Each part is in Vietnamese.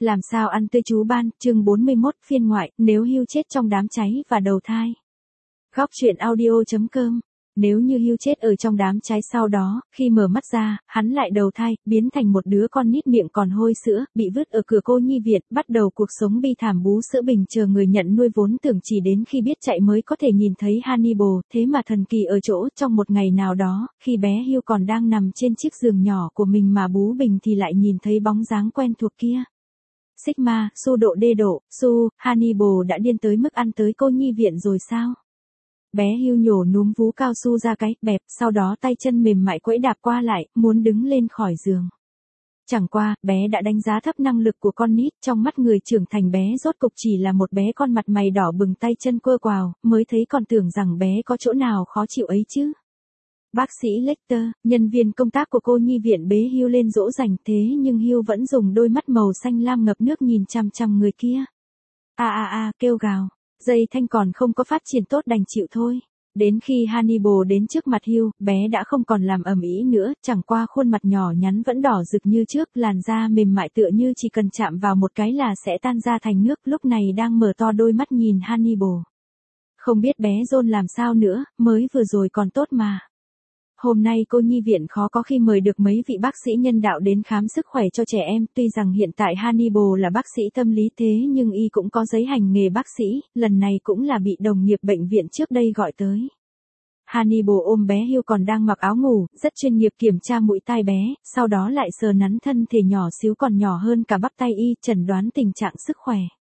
Làm sao ăn tươi chú ban, chương 41, phiên ngoại, nếu Hugh chết trong đám cháy và đầu thai. Góc truyện audio.com. Nếu như Hugh chết ở trong đám cháy sau đó, khi mở mắt ra, hắn lại đầu thai, biến thành một đứa con nít miệng còn hôi sữa, bị vứt ở cửa cô nhi viện, bắt đầu cuộc sống bi thảm bú sữa bình chờ người nhận nuôi vốn tưởng chỉ đến khi biết chạy mới có thể nhìn thấy Hannibal, thế mà thần kỳ ở chỗ, trong một ngày nào đó, khi bé Hugh còn đang nằm trên chiếc giường nhỏ của mình mà bú bình thì lại nhìn thấy bóng dáng quen thuộc kia. Sigma, Su độ đê độ, Su, Hannibal đã điên tới mức ăn tới cô nhi viện rồi sao? Bé Hugh nhổ núm vú cao su ra cái, bẹp, sau đó tay chân mềm mại quẫy đạp qua lại, muốn đứng lên khỏi giường. Chẳng qua, bé đã đánh giá thấp năng lực của con nít, trong mắt người trưởng thành bé rốt cục chỉ là một bé con mặt mày đỏ bừng tay chân quơ quào, mới thấy còn tưởng rằng bé có chỗ nào khó chịu ấy chứ. Bác sĩ Lecter, nhân viên công tác của cô nhi viện bế Hugh lên dỗ dành thế nhưng Hugh vẫn dùng đôi mắt màu xanh lam ngập nước nhìn chằm chằm người kia. Kêu gào. Dây thanh còn không có phát triển tốt đành chịu thôi. Đến khi Hannibal đến trước mặt Hugh, bé đã không còn làm ầm ĩ nữa, chẳng qua khuôn mặt nhỏ nhắn vẫn đỏ rực như trước, làn da mềm mại tựa như chỉ cần chạm vào một cái là sẽ tan ra thành nước, lúc này đang mở to đôi mắt nhìn Hannibal. Không biết bé John làm sao nữa, mới vừa rồi còn tốt mà. Hôm nay cô nhi viện khó có khi mời được mấy vị bác sĩ nhân đạo đến khám sức khỏe cho trẻ em, tuy rằng hiện tại Hannibal là bác sĩ tâm lý thế nhưng y cũng có giấy hành nghề bác sĩ, lần này cũng là bị đồng nghiệp bệnh viện trước đây gọi tới. Hannibal ôm bé Hugh còn đang mặc áo ngủ, rất chuyên nghiệp kiểm tra mũi tai bé, sau đó lại sờ nắn thân thể nhỏ xíu còn nhỏ hơn cả bắp tay y, chẩn đoán tình trạng sức khỏe.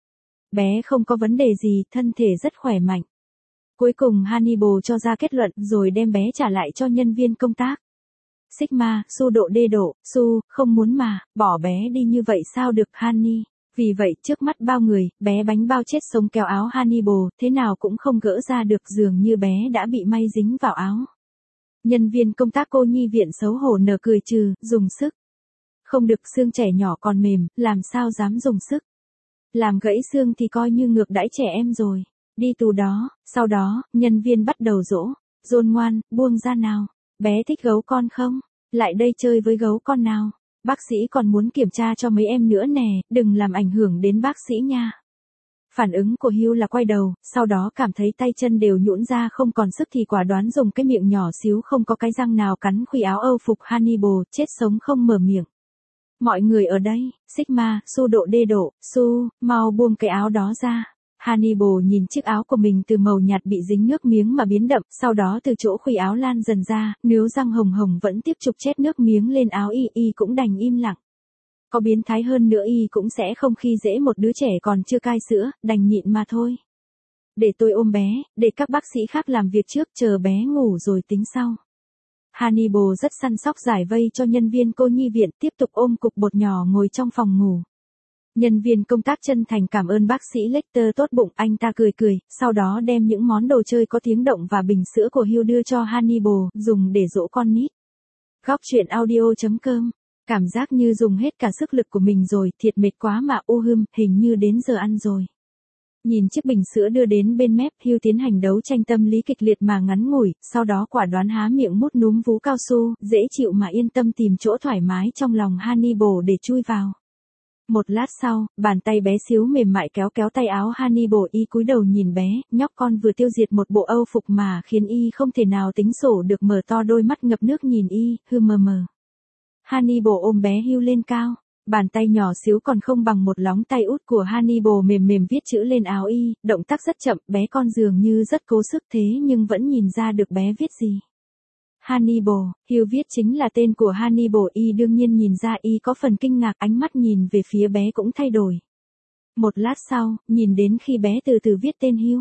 Bé không có vấn đề gì, thân thể rất khỏe mạnh. Cuối cùng Hannibal cho ra kết luận rồi đem bé trả lại cho nhân viên công tác. Sigma, Su độ đê độ, Su, không muốn mà, bỏ bé đi như vậy sao được Hanni. Vì vậy trước mắt bao người, bé bánh bao chết sống kéo áo Hannibal, thế nào cũng không gỡ ra được dường như bé đã bị may dính vào áo. Nhân viên công tác cô nhi viện xấu hổ nở cười trừ, dùng sức. Không được, xương trẻ nhỏ còn mềm, làm sao dám dùng sức. Làm gãy xương thì coi như ngược đãi trẻ em rồi. Đi tù đó, sau đó, nhân viên bắt đầu dỗ. John ngoan, buông ra nào. Bé thích gấu con không? Lại đây chơi với gấu con nào. Bác sĩ còn muốn kiểm tra cho mấy em nữa nè, đừng làm ảnh hưởng đến bác sĩ nha. Phản ứng của Hugh là quay đầu, sau đó cảm thấy tay chân đều nhũn ra không còn sức thì quả đoán dùng cái miệng nhỏ xíu không có cái răng nào cắn khuy áo Âu phục Hannibal, chết sống không mở miệng. Mọi người ở đây, Sigma, Su độ đê độ, Su, mau buông cái áo đó ra. Hannibal nhìn chiếc áo của mình từ màu nhạt bị dính nước miếng mà biến đậm, sau đó từ chỗ khuy áo lan dần ra, nếu răng hồng hồng vẫn tiếp tục chét nước miếng lên áo y cũng đành im lặng. Có biến thái hơn nữa y cũng sẽ không khi dễ một đứa trẻ còn chưa cai sữa, đành nhịn mà thôi. Để tôi ôm bé, để các bác sĩ khác làm việc trước, chờ bé ngủ rồi tính sau. Hannibal rất săn sóc giải vây cho nhân viên cô nhi viện, tiếp tục ôm cục bột nhỏ ngồi trong phòng ngủ. Nhân viên công tác chân thành cảm ơn bác sĩ Lecter tốt bụng, anh ta cười cười, sau đó đem những món đồ chơi có tiếng động và bình sữa của Hugh đưa cho Hannibal, dùng để dỗ con nít. Góc truyện audio.com. Cảm giác như dùng hết cả sức lực của mình rồi, thiệt mệt quá mà hình như đến giờ ăn rồi. Nhìn chiếc bình sữa đưa đến bên mép, Hugh tiến hành đấu tranh tâm lý kịch liệt mà ngắn ngủi, sau đó quả đoán há miệng mút núm vú cao su, dễ chịu mà yên tâm tìm chỗ thoải mái trong lòng Hannibal để chui vào. Một lát sau, bàn tay bé xíu mềm mại kéo kéo tay áo Hannibal, y cúi đầu nhìn bé, nhóc con vừa tiêu diệt một bộ Âu phục mà khiến y không thể nào tính sổ được, mở to đôi mắt ngập nước nhìn y, mờ mờ. Hannibal ôm bé Hugh lên cao, bàn tay nhỏ xíu còn không bằng một lóng tay út của Hannibal mềm mềm viết chữ lên áo y, động tác rất chậm, bé con dường như rất cố sức thế nhưng vẫn nhìn ra được bé viết gì. Hannibal, Hugh viết chính là tên của Hannibal, y đương nhiên nhìn ra, y có phần kinh ngạc, ánh mắt nhìn về phía bé cũng thay đổi. Một lát sau, nhìn đến khi bé từ từ viết tên Hugh.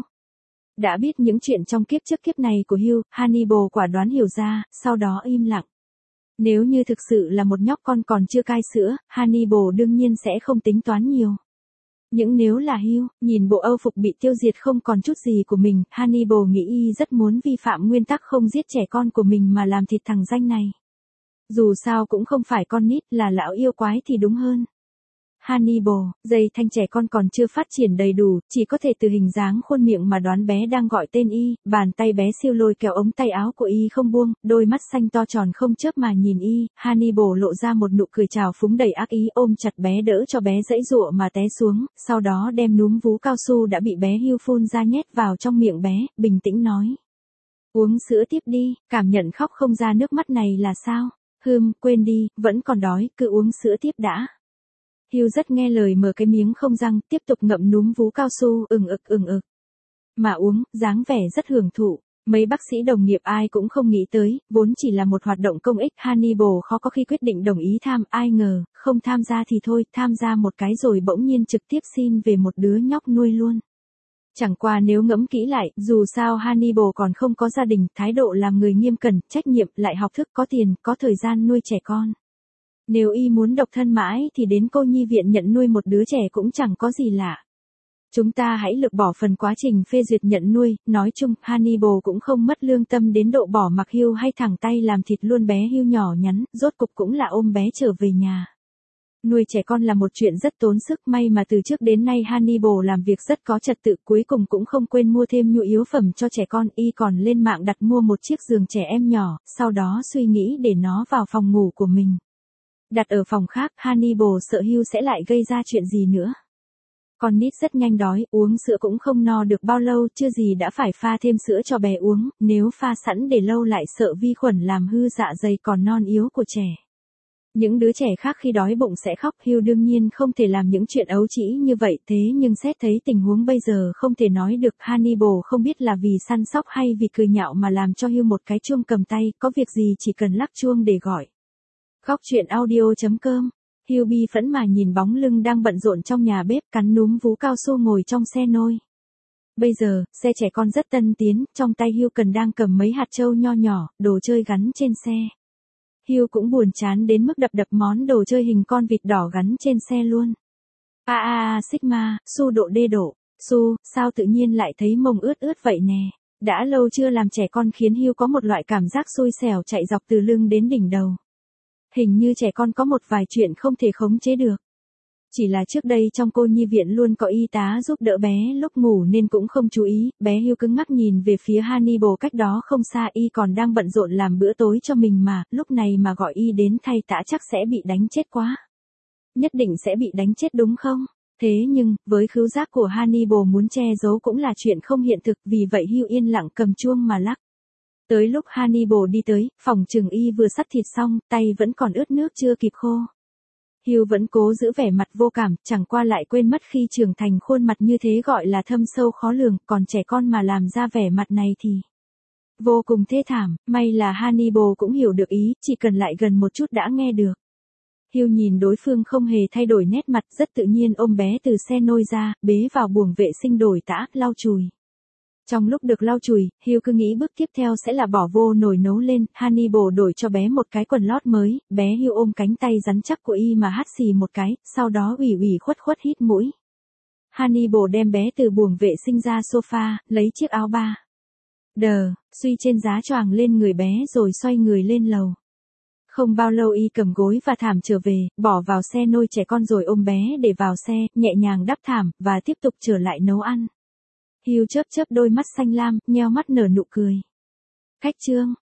Đã biết những chuyện trong kiếp trước kiếp này của Hugh, Hannibal quả đoán hiểu ra, sau đó im lặng. Nếu như thực sự là một nhóc con còn chưa cai sữa, Hannibal đương nhiên sẽ không tính toán nhiều. Nhưng nếu là Hugh, nhìn bộ Âu phục bị tiêu diệt không còn chút gì của mình, Hannibal nghĩ y rất muốn vi phạm nguyên tắc không giết trẻ con của mình mà làm thịt thằng danh này. Dù sao cũng không phải con nít, là lão yêu quái thì đúng hơn. Hannibal, dây thanh trẻ con còn chưa phát triển đầy đủ, chỉ có thể từ hình dáng khuôn miệng mà đoán bé đang gọi tên y, bàn tay bé siêu lôi kéo ống tay áo của y không buông, đôi mắt xanh to tròn không chớp mà nhìn y, Hannibal lộ ra một nụ cười trào phúng đầy ác ý ôm chặt bé đỡ cho bé giãy giụa mà té xuống, sau đó đem núm vú cao su đã bị bé Hugh phun ra nhét vào trong miệng bé, bình tĩnh nói. Uống sữa tiếp đi, cảm nhận khóc không ra nước mắt này là sao? Quên đi, vẫn còn đói, cứ uống sữa tiếp đã. Hugh rất nghe lời mở cái miếng không răng, tiếp tục ngậm núm vú cao su, ừng ực. Mà uống, dáng vẻ rất hưởng thụ. Mấy bác sĩ đồng nghiệp ai cũng không nghĩ tới, vốn chỉ là một hoạt động công ích, Hannibal khó có khi quyết định đồng ý ai ngờ, không tham gia thì thôi, tham gia một cái rồi bỗng nhiên trực tiếp xin về một đứa nhóc nuôi luôn. Chẳng qua nếu ngẫm kỹ lại, dù sao Hannibal còn không có gia đình, thái độ làm người nghiêm cẩn, trách nhiệm, lại học thức, có tiền, có thời gian nuôi trẻ con. Nếu y muốn độc thân mãi thì đến cô nhi viện nhận nuôi một đứa trẻ cũng chẳng có gì lạ. Chúng ta hãy lược bỏ phần quá trình phê duyệt nhận nuôi, nói chung, Hannibal cũng không mất lương tâm đến độ bỏ mặc Hugh hay thẳng tay làm thịt luôn bé Hugh nhỏ nhắn, rốt cục cũng là ôm bé trở về nhà. Nuôi trẻ con là một chuyện rất tốn sức, may mà từ trước đến nay Hannibal làm việc rất có trật tự, cuối cùng cũng không quên mua thêm nhu yếu phẩm cho trẻ con, y còn lên mạng đặt mua một chiếc giường trẻ em nhỏ, sau đó suy nghĩ để nó vào phòng ngủ của mình. Đặt ở phòng khác, Hannibal sợ Hugh sẽ lại gây ra chuyện gì nữa. Con nít rất nhanh đói, uống sữa cũng không no được bao lâu, chưa gì đã phải pha thêm sữa cho bé uống, nếu pha sẵn để lâu lại sợ vi khuẩn làm hư dạ dày còn non yếu của trẻ. Những đứa trẻ khác khi đói bụng sẽ khóc, Hugh đương nhiên không thể làm những chuyện ấu trĩ như vậy, thế nhưng xét thấy tình huống bây giờ không thể nói được, Hannibal không biết là vì săn sóc hay vì cười nhạo mà làm cho Hugh một cái chuông cầm tay, có việc gì chỉ cần lắc chuông để gọi. Góc truyện audio.com. Hugh bi phẫn mà nhìn bóng lưng đang bận rộn trong nhà bếp, cắn núm vú cao su ngồi trong xe nôi. Bây giờ, xe trẻ con rất tân tiến, trong tay Hugh cần đang cầm mấy hạt trâu nho nhỏ, đồ chơi gắn trên xe. Hugh cũng buồn chán đến mức đập món đồ chơi hình con vịt đỏ gắn trên xe luôn. Sigma, Su độ đê độ. Su, sao tự nhiên lại thấy mông ướt vậy nè. Đã lâu chưa làm trẻ con khiến Hugh có một loại cảm giác xui xẻo chạy dọc từ lưng đến đỉnh đầu. Hình như trẻ con có một vài chuyện không thể khống chế được. Chỉ là trước đây trong cô nhi viện luôn có y tá giúp đỡ bé lúc ngủ nên cũng không chú ý, bé Hugh cứng ngắc nhìn về phía Hannibal cách đó không xa, y còn đang bận rộn làm bữa tối cho mình mà, lúc này mà gọi y đến thay tã chắc sẽ bị đánh chết quá. Nhất định sẽ bị đánh chết đúng không? Thế nhưng, với khứu giác của Hannibal muốn che giấu cũng là chuyện không hiện thực, vì vậy Hugh yên lặng cầm chuông mà lắc. Tới lúc Hannibal đi tới, phòng chừng y vừa sắt thịt xong, tay vẫn còn ướt nước chưa kịp khô. Hugh vẫn cố giữ vẻ mặt vô cảm, chẳng qua lại quên mất khi trưởng thành khuôn mặt như thế gọi là thâm sâu khó lường, còn trẻ con mà làm ra vẻ mặt này thì vô cùng thê thảm, may là Hannibal cũng hiểu được ý, chỉ cần lại gần một chút đã nghe được. Hugh nhìn đối phương không hề thay đổi nét mặt, rất tự nhiên ôm bé từ xe nôi ra, bế vào buồng vệ sinh đổi tã, lau chùi. Trong lúc được lau chùi, Hugh cứ nghĩ bước tiếp theo sẽ là bỏ vô nồi nấu lên, Hannibal đổi cho bé một cái quần lót mới, bé Hugh ôm cánh tay rắn chắc của y mà hắt xì một cái, sau đó ủy khuất hít mũi. Hannibal đem bé từ buồng vệ sinh ra sofa, lấy chiếc áo ba suy trên giá choàng lên người bé rồi xoay người lên lầu. Không bao lâu y cầm gối và thảm trở về, bỏ vào xe nôi trẻ con rồi ôm bé để vào xe, nhẹ nhàng đắp thảm, và tiếp tục trở lại nấu ăn. Hugh chớp đôi mắt xanh lam, nheo mắt nở nụ cười. Cách chương.